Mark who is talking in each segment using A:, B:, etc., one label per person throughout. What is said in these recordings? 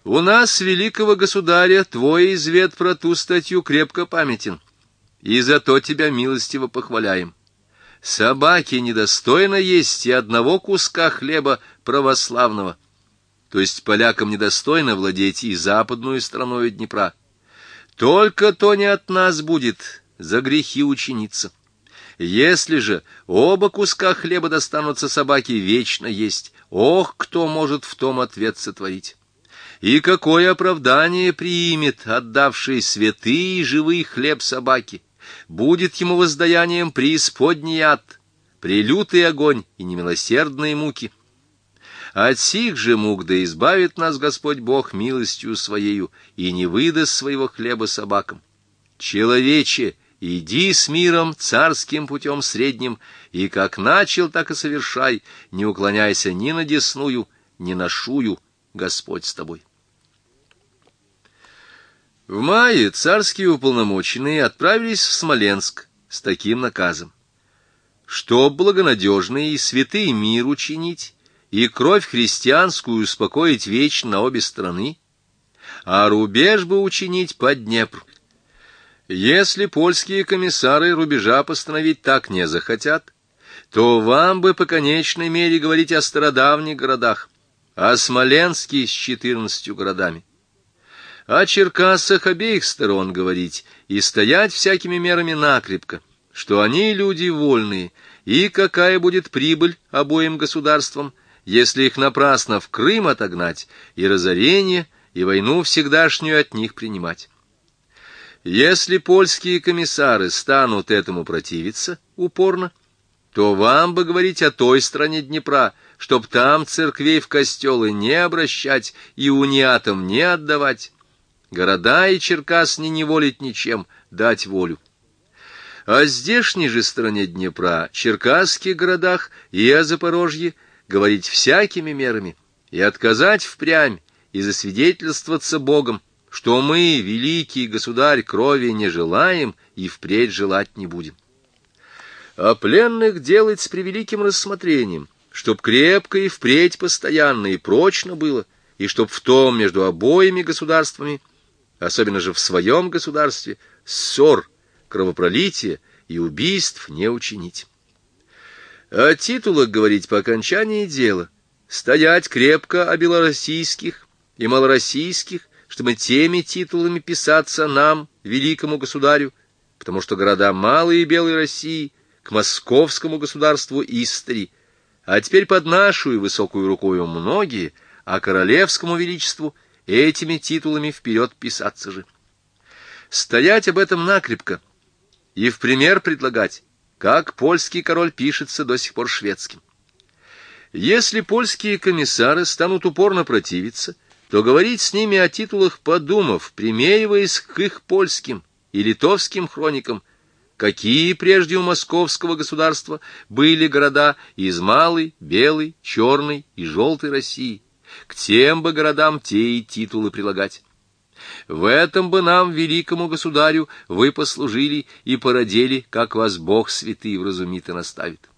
A: У нас, великого государя, твой извет про ту статью крепко памятен, и зато тебя милостиво похваляем. Собаке недостойно есть и одного куска хлеба православного, то есть полякам недостойно владеть и западную стороною Днепра. Только то не от нас будет за грехи учиниться. Если же оба куска хлеба достанутся собаке вечно есть, ох, кто может в том ответ сотворить? И какое оправдание примет отдавший святый и живый хлеб собаки? Будет ему воздаянием преисподний ад, прелютый огонь и немилосердные муки. От сих же мук да избавит нас Господь Бог милостью Своею и не выдаст своего хлеба собакам. Человече, иди с миром царским путем средним, и как начал, так и совершай, не уклоняйся ни на десную, ни на шую, Господь с тобой. В мае царские уполномоченные отправились в Смоленск с таким наказом: чтоб благонадежный и святый мир учинить, и кровь христианскую успокоить вечно на обе стороны, а рубеж бы учинить под Днепр. Если польские комиссары рубежа постановить так не захотят, то вам бы по конечной мере говорить о стародавних городах, о Смоленске с 14 городами, о Черкассах обеих сторон говорить и стоять всякими мерами накрепко, что они люди вольные, и какая будет прибыль обоим государствам, если их напрасно в Крым отогнать, и разорение, и войну всегдашнюю от них принимать. Если польские комиссары станут этому противиться упорно, то вам бы говорить о той стороне Днепра, чтоб там церквей в костелы не обращать и униатам не отдавать, города и Черкас не неволить ничем, дать волю. О здешней же стороне Днепра, черкасских городах и о Запорожье говорить всякими мерами и отказать впрямь и засвидетельствоваться Богом, что мы, великий государь, крови не желаем и впредь желать не будем. А пленных делать с превеликим рассмотрением, чтоб крепко и впредь постоянно и прочно было, и чтоб в том между обоими государствами, особенно же в своем государстве, ссор, кровопролития и убийств не учинить. О титулах говорить по окончании дела, стоять крепко о белороссийских и малороссийских, чтобы теми титулами писаться нам, великому государю, потому что города Малой и Белой России к московскому государству истори, а теперь под нашу высокую рукою многие, а королевскому величеству этими титулами вперед писаться же. Стоять об этом накрепко и в пример предлагать, как польский король пишется до сих пор шведским. Если польские комиссары станут упорно противиться, то говорить с ними о титулах подумав, примериваясь к их польским и литовским хроникам, какие прежде у московского государства были города из Малой, Белой, Черной и Желтой России, к тем бы городам те и титулы прилагать. В этом бы нам, великому государю, вы послужили и породили, как вас Бог святый вразумит и наставит.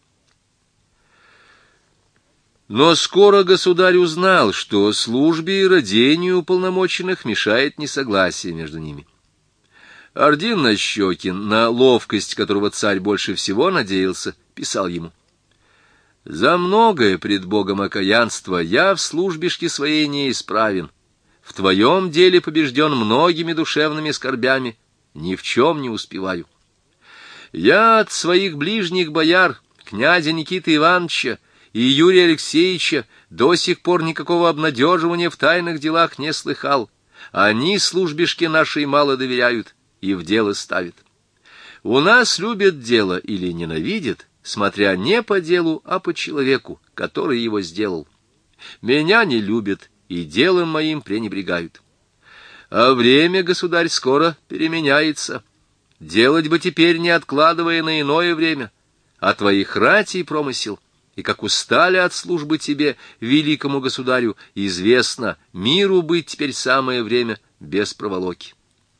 A: Но скоро государь узнал, что службе и родению уполномоченных мешает несогласие между ними. Ордин Нащекин, на ловкость которого царь больше всего надеялся, писал ему: «За многое пред Богом окаянство я в службишке своей неисправен, в твоем деле побежден многими душевными скорбями, ни в чем не успеваю. Я от своих ближних бояр, князя Никиты Ивановича и Юрия Алексеевича, до сих пор никакого обнадеживания в тайных делах не слыхал. Они службишке нашей мало доверяют и в дело ставят. У нас любят дело или ненавидят, смотря не по делу, а по человеку, который его сделал. Меня не любят и делом моим пренебрегают. А время, государь, скоро переменяется. Делать бы теперь, не откладывая на иное время, а твоих ратий промысел, и как устали от службы тебе, великому государю, известно, миру быть теперь самое время без проволоки».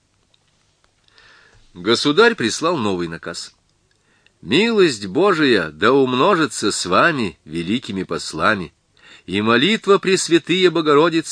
A: Государь прислал новый наказ: «Милость Божия да умножится с вами, великими послами, и молитва Пресвятые Богородицы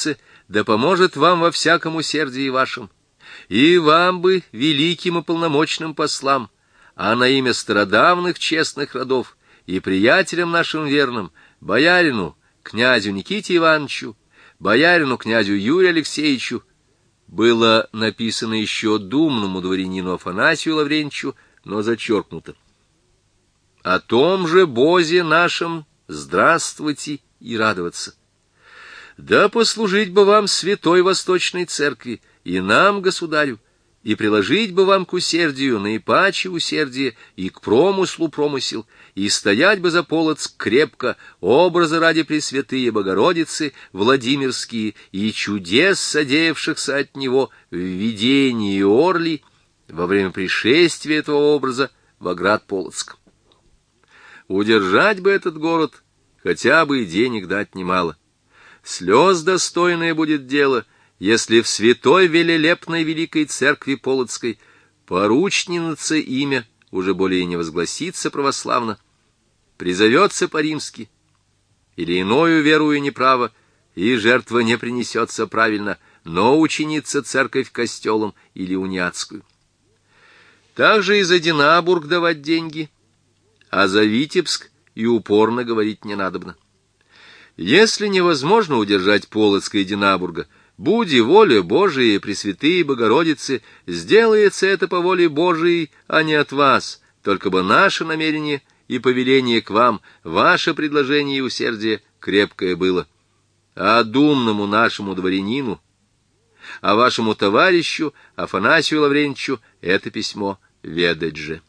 A: да поможет вам во всяком усердии вашем, и вам бы, великим и полномочным послам, а на имя стародавных честных родов и приятелям нашим верным, боярину, князю Никите Ивановичу, боярину, князю Юрию Алексеевичу, было написано еще думному дворянину Афанасию Лаврентьевичу, но зачеркнуто. О том же Бозе нашем здравствуйте и радоваться. Да послужить бы вам святой Восточной Церкви и нам, государю, и приложить бы вам к усердию наипаче усердие и к промыслу промысел, и стоять бы за Полоцк крепко, образы ради Пресвятые Богородицы Владимирские и чудес, содеявшихся от него в видении Орли во время пришествия этого образа во град Полоцк. Удержать бы этот город, хотя бы и денег дать немало. Слез достойное будет дело, если в святой велелепной великой церкви Полоцкой поручница имя уже более не возгласится православно, призовется по-римски, или иною верую неправо, и жертва не принесется правильно, но учинится церковь костелом или униатскую. Также и за Динабург давать деньги, а за Витебск и упорно говорить не надобно. Если невозможно удержать Полоцка и Динабурга, буди воля Божия, Пресвятые Богородицы, сделается это по воле Божией, а не от вас, только бы наше намерение и повеление к вам, ваше предложение и усердие крепкое было. А думному нашему дворянину, а вашему товарищу Афанасию Лаврентьевичу это письмо ведать же.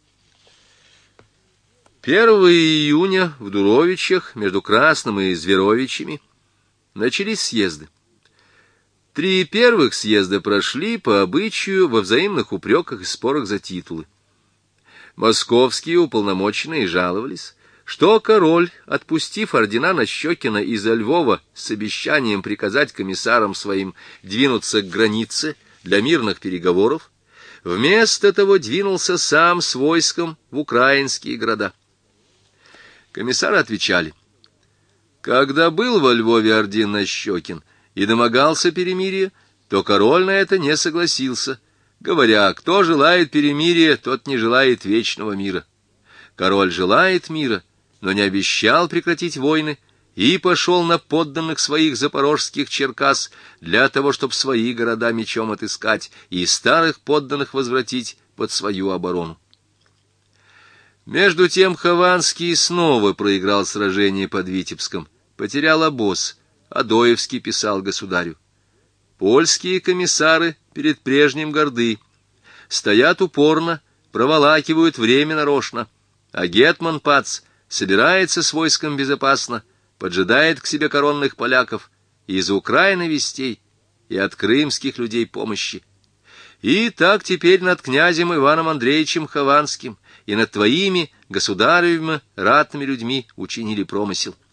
A: 1 июня в Дуровичах между Красным и Зверовичами начались съезды. 3 первых съезда прошли по обычаю во взаимных упреках и спорах за титулы. Московские уполномоченные жаловались, что король, отпустив ордена Нащекина из-за Львова с обещанием приказать комиссарам своим двинуться к границе для мирных переговоров, вместо того двинулся сам с войском в украинские города. Комиссары отвечали: когда был во Львове орден Нащекин и домогался перемирия, то король на это не согласился, говоря: кто желает перемирия, тот не желает вечного мира. Король желает мира, но не обещал прекратить войны, и пошел на подданных своих запорожских Черкас для того, чтобы свои города мечом отыскать и старых подданных возвратить под свою оборону. Между тем Хованский снова проиграл сражение под Витебском, потерял обоз. Адоевский писал государю: польские комиссары перед прежним горды, стоят упорно, проволакивают время нарочно, а гетман Пац собирается с войском безопасно, поджидает к себе коронных поляков, и из Украины вестей, и от крымских людей помощи. И так теперь над князем Иваном Андреевичем Хованским и над твоими, государевыми, ратными людьми учинили промысел.